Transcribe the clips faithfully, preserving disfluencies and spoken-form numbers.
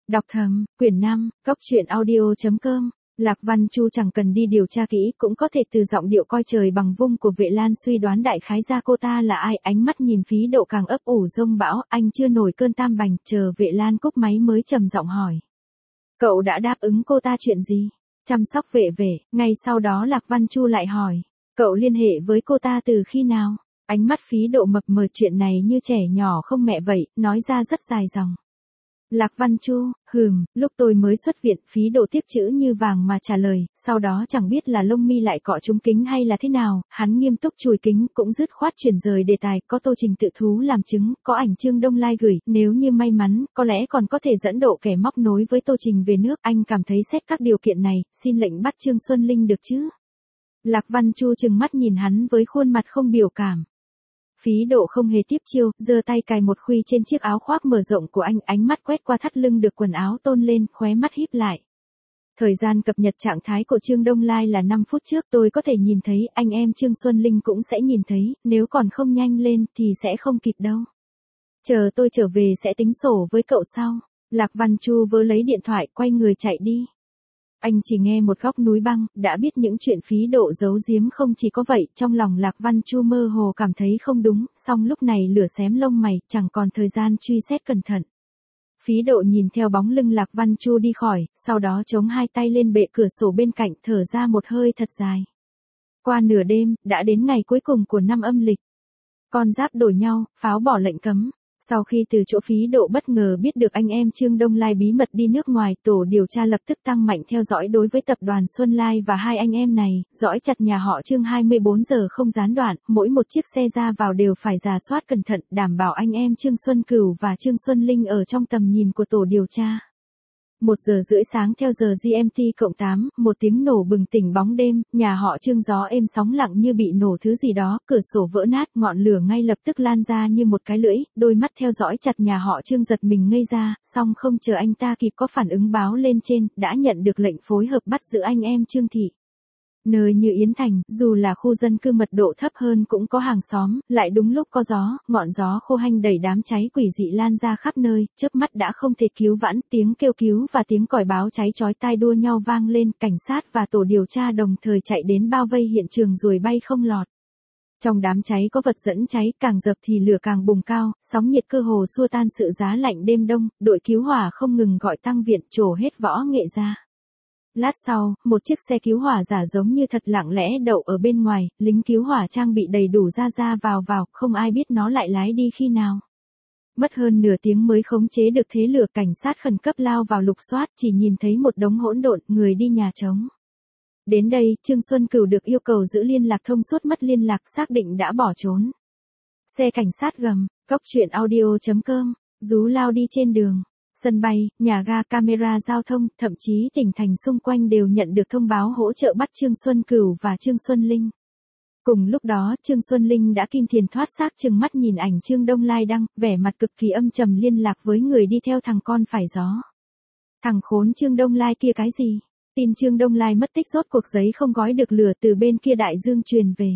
Đọc thầm, quyển năm, góc truyện audio.com. Lạc Văn Chu chẳng cần đi điều tra kỹ cũng có thể từ giọng điệu coi trời bằng vung của Vệ Lan suy đoán đại khái ra cô ta là ai. Ánh mắt nhìn Phí Độ càng ấp ủ rông bão, anh chưa nổi cơn tam bành, chờ Vệ Lan cúp máy mới trầm giọng hỏi. Cậu đã đáp ứng cô ta chuyện gì? Chăm sóc vệ vệ. Ngay sau đó Lạc Văn Chu lại hỏi. Cậu liên hệ với cô ta từ khi nào? Ánh mắt Phí Độ mập mờ, chuyện này như trẻ nhỏ không mẹ vậy, nói ra rất dài dòng. Lạc Văn Chu, hừm, lúc tôi mới xuất viện. Phí Độ tiếc chữ như vàng mà trả lời, sau đó chẳng biết là lông mi lại cọ trúng kính hay là thế nào, hắn nghiêm túc chùi kính, cũng dứt khoát chuyển rời đề tài, có Tô Trình tự thú làm chứng, có ảnh Trương Đông Lai gửi, nếu như may mắn, có lẽ còn có thể dẫn độ kẻ móc nối với Tô Trình về nước. Anh cảm thấy xét các điều kiện này, xin lệnh bắt Trương Xuân Linh được chứ? Lạc Văn Chu trừng mắt nhìn hắn với khuôn mặt không biểu cảm. Phí Độ không hề tiếp chiêu, giơ tay cài một khuy trên chiếc áo khoác mở rộng của anh, ánh mắt quét qua thắt lưng được quần áo tôn lên, khóe mắt híp lại. Thời gian cập nhật trạng thái của Trương Đông Lai là năm phút trước, tôi có thể nhìn thấy, anh em Trương Xuân Linh cũng sẽ nhìn thấy, nếu còn không nhanh lên thì sẽ không kịp đâu. Chờ tôi trở về sẽ tính sổ với cậu sau. Lạc Văn Chu vớ lấy điện thoại, quay người chạy đi. Anh chỉ nghe một góc núi băng, đã biết những chuyện Phí Độ giấu giếm không chỉ có vậy, trong lòng Lạc Văn Chu mơ hồ cảm thấy không đúng, song lúc này lửa xém lông mày, chẳng còn thời gian truy xét cẩn thận. Phí Độ nhìn theo bóng lưng Lạc Văn Chu đi khỏi, sau đó chống hai tay lên bệ cửa sổ bên cạnh, thở ra một hơi thật dài. Qua nửa đêm, đã đến ngày cuối cùng của năm âm lịch. Con giáp đổi nhau, pháo bỏ lệnh cấm. Sau khi từ chỗ Phí Độ bất ngờ biết được anh em Trương Đông Lai bí mật đi nước ngoài, tổ điều tra lập tức tăng mạnh theo dõi đối với tập đoàn Xuân Lai và hai anh em này, dõi chặt nhà họ Trương hai mươi bốn giờ không gián đoạn, mỗi một chiếc xe ra vào đều phải rà soát cẩn thận, đảm bảo anh em Trương Xuân Cửu và Trương Xuân Linh ở trong tầm nhìn của tổ điều tra. Một giờ rưỡi sáng theo giờ giê em tê cộng tám, một tiếng nổ bừng tỉnh bóng đêm, nhà họ Trương gió êm sóng lặng như bị nổ thứ gì đó, cửa sổ vỡ nát, ngọn lửa ngay lập tức lan ra như một cái lưỡi, đôi mắt theo dõi chặt nhà họ Trương giật mình ngây ra, song không chờ anh ta kịp có phản ứng báo lên trên, đã nhận được lệnh phối hợp bắt giữ anh em Trương Thị. Nơi như Yến Thành, dù là khu dân cư mật độ thấp hơn cũng có hàng xóm, lại đúng lúc có gió, ngọn gió khô hanh đẩy đám cháy quỷ dị lan ra khắp nơi, chớp mắt đã không thể cứu vãn, tiếng kêu cứu và tiếng còi báo cháy chói tai đua nhau vang lên, cảnh sát và tổ điều tra đồng thời chạy đến bao vây hiện trường rồi bay không lọt. Trong đám cháy có vật dẫn cháy, càng dập thì lửa càng bùng cao, sóng nhiệt cơ hồ xua tan sự giá lạnh đêm đông, đội cứu hỏa không ngừng gọi tăng viện, trổ hết võ nghệ ra. Lát sau, một chiếc xe cứu hỏa giả giống như thật lặng lẽ đậu ở bên ngoài, lính cứu hỏa trang bị đầy đủ ra ra vào vào, không ai biết nó lại lái đi khi nào. Mất hơn nửa tiếng mới khống chế được thế lửa, cảnh sát khẩn cấp lao vào lục soát, chỉ nhìn thấy một đống hỗn độn, người đi nhà trống. Đến đây, Trương Xuân Cửu được yêu cầu giữ liên lạc thông suốt, mất liên lạc xác định đã bỏ trốn. Xe cảnh sát gầm, góc truyện audio.com, rú lao đi trên đường. Sân bay, nhà ga, camera giao thông, thậm chí tỉnh thành xung quanh đều nhận được thông báo hỗ trợ bắt Trương Xuân Cửu và Trương Xuân Linh. Cùng lúc đó, Trương Xuân Linh đã kim tiền thoát xác trừng mắt nhìn ảnh Trương Đông Lai đăng, vẻ mặt cực kỳ âm trầm liên lạc với người đi theo thằng con phải gió. Thằng khốn Trương Đông Lai kia cái gì? Tin Trương Đông Lai mất tích rốt cuộc giấy không gói được lửa từ bên kia đại dương truyền về.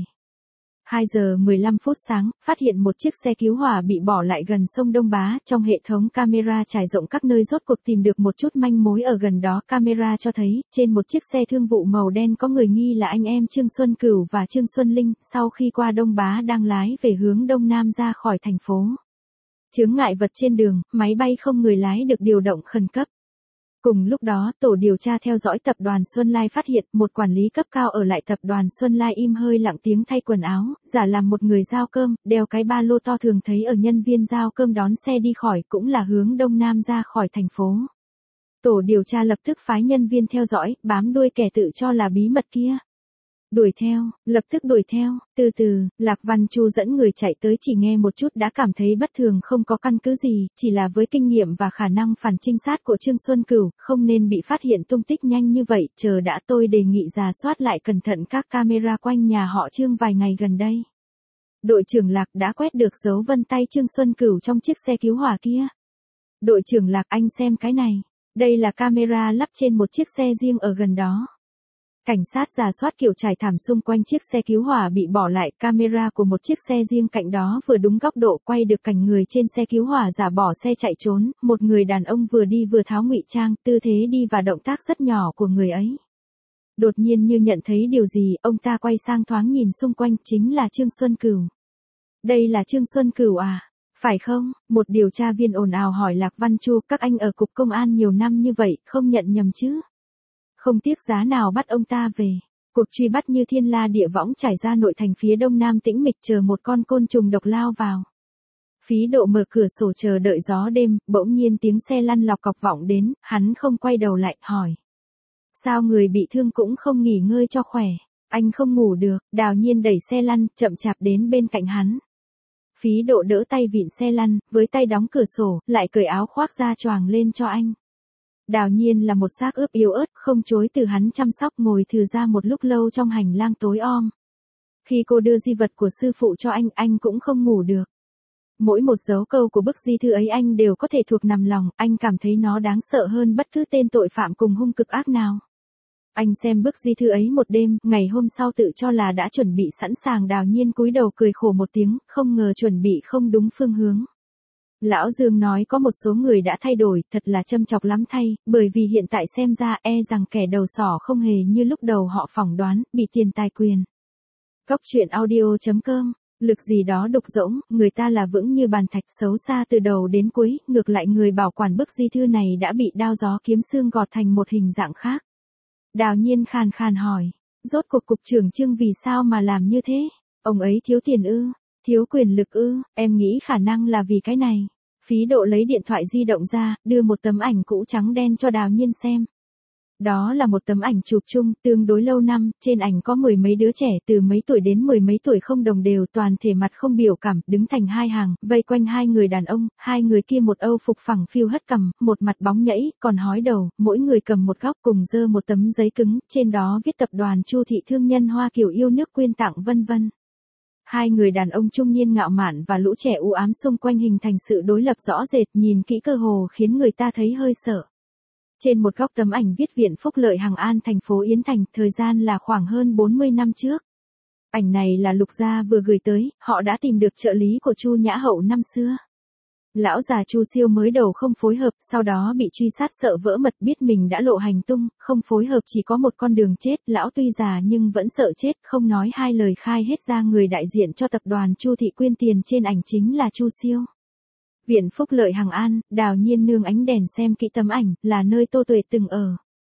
hai giờ mười lăm phút sáng, phát hiện một chiếc xe cứu hỏa bị bỏ lại gần sông Đông Bá, trong hệ thống camera trải rộng các nơi rốt cuộc tìm được một chút manh mối ở gần đó. Camera cho thấy, trên một chiếc xe thương vụ màu đen có người nghi là anh em Trương Xuân Cửu và Trương Xuân Linh, sau khi qua Đông Bá đang lái về hướng Đông Nam ra khỏi thành phố. Chướng ngại vật trên đường, máy bay không người lái được điều động khẩn cấp. Cùng lúc đó, tổ điều tra theo dõi tập đoàn Xuân Lai phát hiện một quản lý cấp cao ở lại tập đoàn Xuân Lai im hơi lặng tiếng thay quần áo, giả làm một người giao cơm, đeo cái ba lô to thường thấy ở nhân viên giao cơm, đón xe đi khỏi, cũng là hướng Đông Nam ra khỏi thành phố. Tổ điều tra lập tức phái nhân viên theo dõi, bám đuôi kẻ tự cho là bí mật kia. Đuổi theo, lập tức đuổi theo, từ từ, Lạc Văn Chu dẫn người chạy tới, chỉ nghe một chút đã cảm thấy bất thường, không có căn cứ gì, chỉ là với kinh nghiệm và khả năng phản trinh sát của Trương Xuân Cửu, không nên bị phát hiện tung tích nhanh như vậy, chờ đã, tôi đề nghị rà soát lại cẩn thận các camera quanh nhà họ Trương vài ngày gần đây. Đội trưởng Lạc đã quét được dấu vân tay Trương Xuân Cửu trong chiếc xe cứu hỏa kia. Đội trưởng Lạc, anh xem cái này, đây là camera lắp trên một chiếc xe riêng ở gần đó. Cảnh sát rà soát kiểu trải thảm xung quanh chiếc xe cứu hỏa bị bỏ lại, camera của một chiếc xe riêng cạnh đó vừa đúng góc độ quay được cảnh người trên xe cứu hỏa giả bỏ xe chạy trốn, một người đàn ông vừa đi vừa tháo ngụy trang, tư thế đi và động tác rất nhỏ của người ấy. Đột nhiên như nhận thấy điều gì, ông ta quay sang thoáng nhìn xung quanh, chính là Trương Xuân Cửu. Đây là Trương Xuân Cửu à? Phải không? Một điều tra viên ồn ào hỏi Lạc Văn Chu, các anh ở cục công an nhiều năm như vậy, không nhận nhầm chứ? Không tiếc giá nào bắt ông ta về. Cuộc truy bắt như thiên la địa võng trải ra nội thành phía đông nam tĩnh mịch, chờ một con côn trùng độc lao vào. Phí Độ mở cửa sổ chờ đợi gió đêm, bỗng nhiên tiếng xe lăn lọc cọc vọng đến, hắn không quay đầu lại, hỏi. Sao người bị thương cũng không nghỉ ngơi cho khỏe? Anh không ngủ được. Đào Nhiên đẩy xe lăn, chậm chạp đến bên cạnh hắn. Phí Độ đỡ tay vịn xe lăn, với tay đóng cửa sổ, lại cởi áo khoác ra choàng lên cho anh. Đào Nhiên là một xác ướp yếu ớt, không chối từ hắn chăm sóc, ngồi thừ ra một lúc lâu trong hành lang tối om. Khi cô đưa di vật của sư phụ cho anh, anh cũng không ngủ được. Mỗi một dấu câu của bức di thư ấy anh đều có thể thuộc nằm lòng, anh cảm thấy nó đáng sợ hơn bất cứ tên tội phạm cùng hung cực ác nào. Anh xem bức di thư ấy một đêm, ngày hôm sau tự cho là đã chuẩn bị sẵn sàng. Đào Nhiên cúi đầu cười khổ một tiếng, không ngờ chuẩn bị không đúng phương hướng. Lão Dương nói có một số người đã thay đổi, thật là châm chọc lắm thay, bởi vì hiện tại xem ra e rằng kẻ đầu sỏ không hề như lúc đầu họ phỏng đoán, bị tiền tài quyền. Góc truyện audio chấm com, lực gì đó đục rỗng, người ta là vững như bàn thạch, xấu xa từ đầu đến cuối, ngược lại người bảo quản bức di thư này đã bị đao gió kiếm xương gọt thành một hình dạng khác. Đào Nhiên khàn khàn hỏi, rốt cuộc cục trưởng Trương vì sao mà làm như thế? Ông ấy thiếu tiền ư? Thiếu quyền lực ư? Em nghĩ khả năng là vì cái này. Phí Độ lấy điện thoại di động ra, đưa một tấm ảnh cũ trắng đen cho Đào Nhiên xem. Đó là một tấm ảnh chụp chung, tương đối lâu năm, trên ảnh có mười mấy đứa trẻ từ mấy tuổi đến mười mấy tuổi không đồng đều, toàn thể mặt không biểu cảm, đứng thành hai hàng, vây quanh hai người đàn ông, hai người kia một âu phục phẳng phiu hất cằm, một mặt bóng nhẫy, còn hói đầu, mỗi người cầm một góc cùng giơ một tấm giấy cứng, trên đó viết tập đoàn Chu Thị thương nhân Hoa Kiều yêu nước quyên tặng vân vân. Hai người đàn ông trung niên ngạo mạn và lũ trẻ u ám xung quanh hình thành sự đối lập rõ rệt, nhìn kỹ cơ hồ khiến người ta thấy hơi sợ. Trên một góc tấm ảnh viết Viện Phúc Lợi Hằng An thành phố Yến Thành, thời gian là khoảng hơn bốn mươi năm trước. Ảnh này là Lục Gia vừa gửi tới, họ đã tìm được trợ lý của Chu Nhã Hậu năm xưa. Lão già Chu Siêu mới đầu không phối hợp, sau đó bị truy sát sợ vỡ mật, biết mình đã lộ hành tung, không phối hợp chỉ có một con đường chết. Lão tuy già nhưng vẫn sợ chết, không nói hai lời khai hết ra người đại diện cho tập đoàn Chu Thị quyên tiền trên ảnh chính là Chu Siêu. Viện Phúc Lợi Hằng An, Đào Nhiên nương ánh đèn xem kỹ tấm ảnh, là nơi Tô Tuệ từng ở.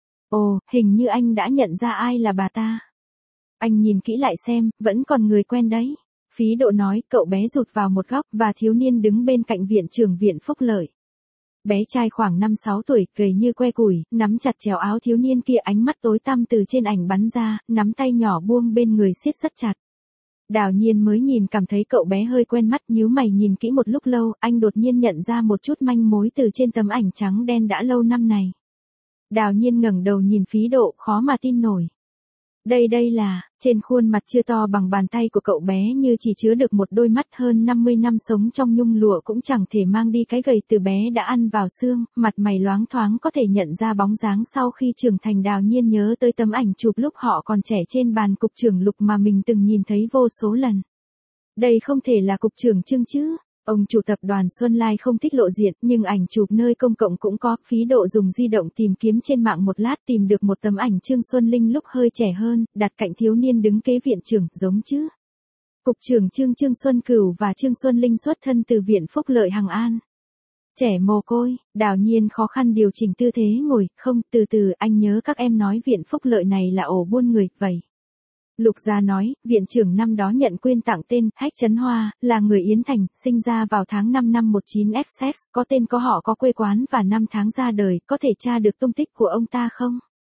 Ồ, hình như anh đã nhận ra ai là bà ta. Anh nhìn kỹ lại xem, vẫn còn người quen đấy. Phí Độ nói, cậu bé rụt vào một góc, và thiếu niên đứng bên cạnh viện trưởng Viện Phúc Lợi. Bé trai khoảng năm sáu tuổi, gầy như que củi, nắm chặt chéo áo thiếu niên kia, ánh mắt tối tăm từ trên ảnh bắn ra, nắm tay nhỏ buông bên người siết rất chặt. Đào Nhiên mới nhìn cảm thấy cậu bé hơi quen mắt, nhíu mày nhìn kỹ một lúc lâu, anh đột nhiên nhận ra một chút manh mối từ trên tấm ảnh trắng đen đã lâu năm này. Đào Nhiên ngẩng đầu nhìn Phí Độ, khó mà tin nổi. Đây đây là, trên khuôn mặt chưa to bằng bàn tay của cậu bé như chỉ chứa được một đôi mắt, hơn năm mươi năm sống trong nhung lụa cũng chẳng thể mang đi cái gầy từ bé đã ăn vào xương, mặt mày loáng thoáng có thể nhận ra bóng dáng sau khi trưởng thành. Đào Nhiên nhớ tới tấm ảnh chụp lúc họ còn trẻ trên bàn cục trưởng Lục mà mình từng nhìn thấy vô số lần. Đây không thể là cục trưởng Trương chứ? Ông chủ tập đoàn Xuân Lai không thích lộ diện, nhưng ảnh chụp nơi công cộng cũng có. Phí Độ dùng di động tìm kiếm trên mạng một lát, tìm được một tấm ảnh Trương Xuân Linh lúc hơi trẻ hơn, đặt cạnh thiếu niên đứng kế viện trưởng, giống chứ? Cục trưởng Trương Trương Xuân Cửu và Trương Xuân Linh xuất thân từ Viện Phúc Lợi Hằng An. Trẻ mồ côi. Đào Nhiên khó khăn điều chỉnh tư thế ngồi, không, từ từ, anh nhớ các em nói Viện Phúc Lợi này là ổ buôn người, vậy. Lục Gia nói, viện trưởng năm đó nhận quyên tặng tên Hách Trấn Hoa, là người Yến Thành, sinh ra vào tháng năm năm một chín ép ích, có tên có họ có quê quán và năm tháng ra đời, có thể tra được tung tích của ông ta không?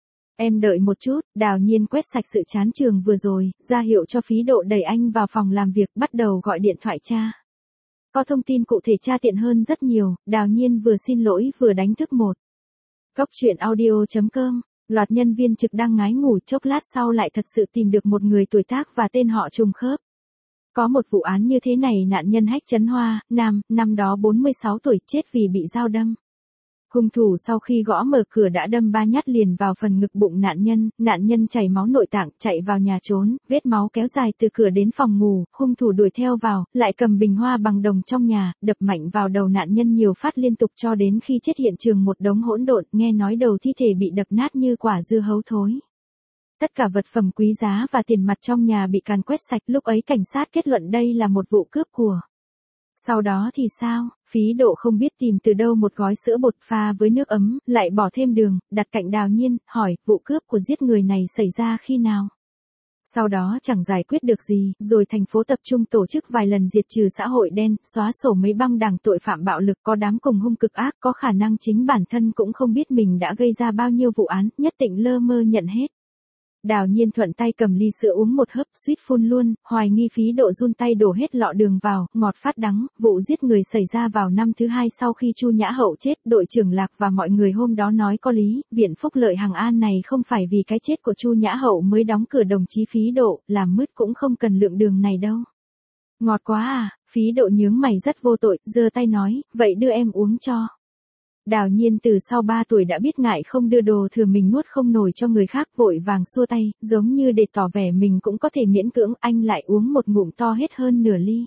Em đợi một chút. Đào Nhiên quét sạch sự chán trường vừa rồi, ra hiệu cho Phí Độ đẩy anh vào phòng làm việc, bắt đầu gọi điện thoại tra. Có thông tin cụ thể tra tiện hơn rất nhiều. Đào Nhiên vừa xin lỗi vừa đánh thức một. Góc truyện audio chấm com. Loạt nhân viên trực đang ngái ngủ, chốc lát sau lại thật sự tìm được một người tuổi tác và tên họ trùng khớp. Có một vụ án như thế này, nạn nhân Hách Trấn Hoa, nam, năm đó bốn mươi sáu tuổi, chết vì bị dao đâm. Hung thủ sau khi gõ mở cửa đã đâm ba nhát liền vào phần ngực bụng nạn nhân, nạn nhân chảy máu nội tạng, chạy vào nhà trốn, vết máu kéo dài từ cửa đến phòng ngủ, hung thủ đuổi theo vào, lại cầm bình hoa bằng đồng trong nhà, đập mạnh vào đầu nạn nhân nhiều phát liên tục cho đến khi chết hiện trường một đống hỗn độn, nghe nói đầu thi thể bị đập nát như quả dưa hấu thối. Tất cả vật phẩm quý giá và tiền mặt trong nhà bị càn quét sạch, lúc ấy cảnh sát kết luận đây là một vụ cướp của. Sau đó thì sao, Phí Độ không biết tìm từ đâu một gói sữa bột pha với nước ấm, lại bỏ thêm đường, đặt cạnh Đào Nhiên, hỏi, vụ cướp của giết người này xảy ra khi nào? Sau đó chẳng giải quyết được gì, rồi thành phố tập trung tổ chức vài lần diệt trừ xã hội đen, xóa sổ mấy băng đảng tội phạm bạo lực có đám cùng hung cực ác, có khả năng chính bản thân cũng không biết mình đã gây ra bao nhiêu vụ án, nhất định lơ mơ nhận hết. Đào Nhiên thuận tay cầm ly sữa uống một hớp, suýt phun luôn, hoài nghi Phí Độ run tay đổ hết lọ đường vào, ngọt phát đắng. Vụ giết người xảy ra vào năm thứ hai sau khi Chu Nhã Hậu chết, đội trưởng Lạc và mọi người hôm đó nói có lý, Viện Phúc Lợi Hằng An này không phải vì cái chết của Chu Nhã Hậu mới đóng cửa đồng chí Phí Độ, làm mứt cũng không cần lượng đường này đâu. Ngọt quá à, Phí Độ nhướng mày rất vô tội, giơ tay nói, vậy đưa em uống cho. Đào Nhiên từ sau ba tuổi đã biết ngại không đưa đồ thừa mình nuốt không nổi cho người khác, vội vàng xua tay, giống như để tỏ vẻ mình cũng có thể miễn cưỡng, anh lại uống một ngụm to hết hơn nửa ly.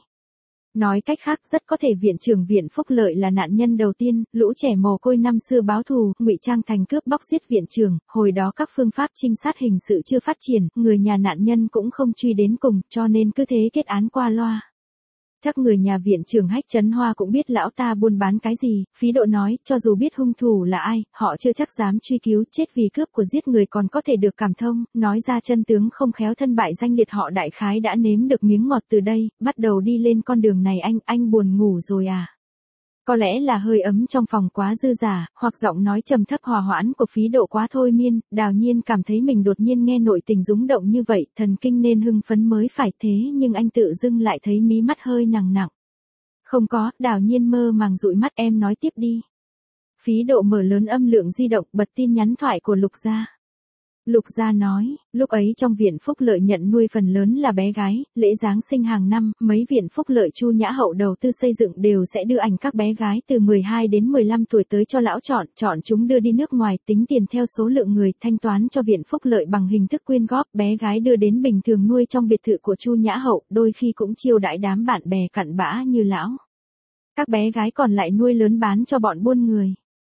Nói cách khác, rất có thể viện trưởng Viện Phúc Lợi là nạn nhân đầu tiên, lũ trẻ mồ côi năm xưa báo thù, ngụy trang thành cướp bóc giết viện trưởng, hồi đó các phương pháp trinh sát hình sự chưa phát triển, người nhà nạn nhân cũng không truy đến cùng, cho nên cứ thế kết án qua loa. Chắc người nhà viện trưởng Hách Trấn Hoa cũng biết lão ta buôn bán cái gì, Phí Độ nói, cho dù biết hung thủ là ai, họ chưa chắc dám truy cứu, chết vì cướp của giết người còn có thể được cảm thông, nói ra chân tướng không khéo thân bại danh liệt, họ đại khái đã nếm được miếng ngọt từ đây, bắt đầu đi lên con đường này. Anh, anh buồn ngủ rồi à? Có lẽ là hơi ấm trong phòng quá dư dả, hoặc giọng nói trầm thấp hòa hoãn của Phí Độ quá thôi miên, Đào Nhiên cảm thấy mình đột nhiên nghe nội tình rúng động như vậy, thần kinh nên hưng phấn mới phải, thế nhưng anh tự dưng lại thấy mí mắt hơi nặng nặng. Không có, Đào Nhiên mơ màng dụi mắt, em nói tiếp đi. Phí Độ mở lớn âm lượng di động, bật tin nhắn thoại của Lục Gia. Lục Gia nói, lúc ấy trong Viện Phúc Lợi nhận nuôi phần lớn là bé gái, lễ Giáng sinh hàng năm, mấy Viện Phúc Lợi Chu Nhã Hậu đầu tư xây dựng đều sẽ đưa ảnh các bé gái từ mười hai đến mười lăm tuổi tới cho lão chọn, chọn chúng đưa đi nước ngoài, tính tiền theo số lượng người, thanh toán cho Viện Phúc Lợi bằng hình thức quyên góp, bé gái đưa đến bình thường nuôi trong biệt thự của Chu Nhã Hậu, đôi khi cũng chiêu đãi đám bạn bè cặn bã như lão. Các bé gái còn lại nuôi lớn bán cho bọn buôn người.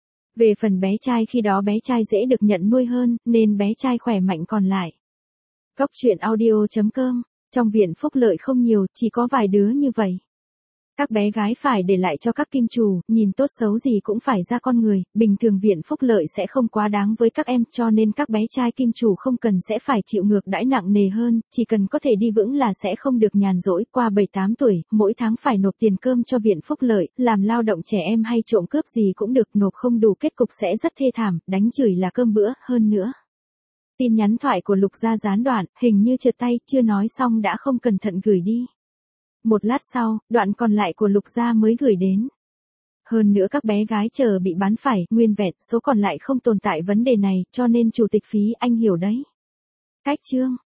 Về phần bé trai, khi đó bé trai dễ được nhận nuôi hơn, nên bé trai khỏe mạnh còn lại. Góc truyện audio chấm com, trong Viện Phúc Lợi không nhiều, chỉ có vài đứa như vậy. Các bé gái phải để lại cho các kim chủ, nhìn tốt xấu gì cũng phải ra con người, bình thường Viện Phúc Lợi sẽ không quá đáng với các em, cho nên các bé trai kim chủ không cần sẽ phải chịu ngược đãi nặng nề hơn, chỉ cần có thể đi vững là sẽ không được nhàn rỗi, qua bảy tám tuổi, mỗi tháng phải nộp tiền cơm cho Viện Phúc Lợi, làm lao động trẻ em hay trộm cướp gì cũng được, nộp không đủ kết cục sẽ rất thê thảm, đánh chửi là cơm bữa, hơn nữa. Tin nhắn thoại của Lục Gia gián đoạn, hình như trượt tay, chưa nói xong đã không cẩn thận gửi đi. Một lát sau, đoạn còn lại của Lục Gia mới gửi đến. Hơn nữa các bé gái chờ bị bán phải, nguyên vẹn, số còn lại không tồn tại vấn đề này, cho nên Chủ tịch Phí, anh hiểu đấy. Cách chương.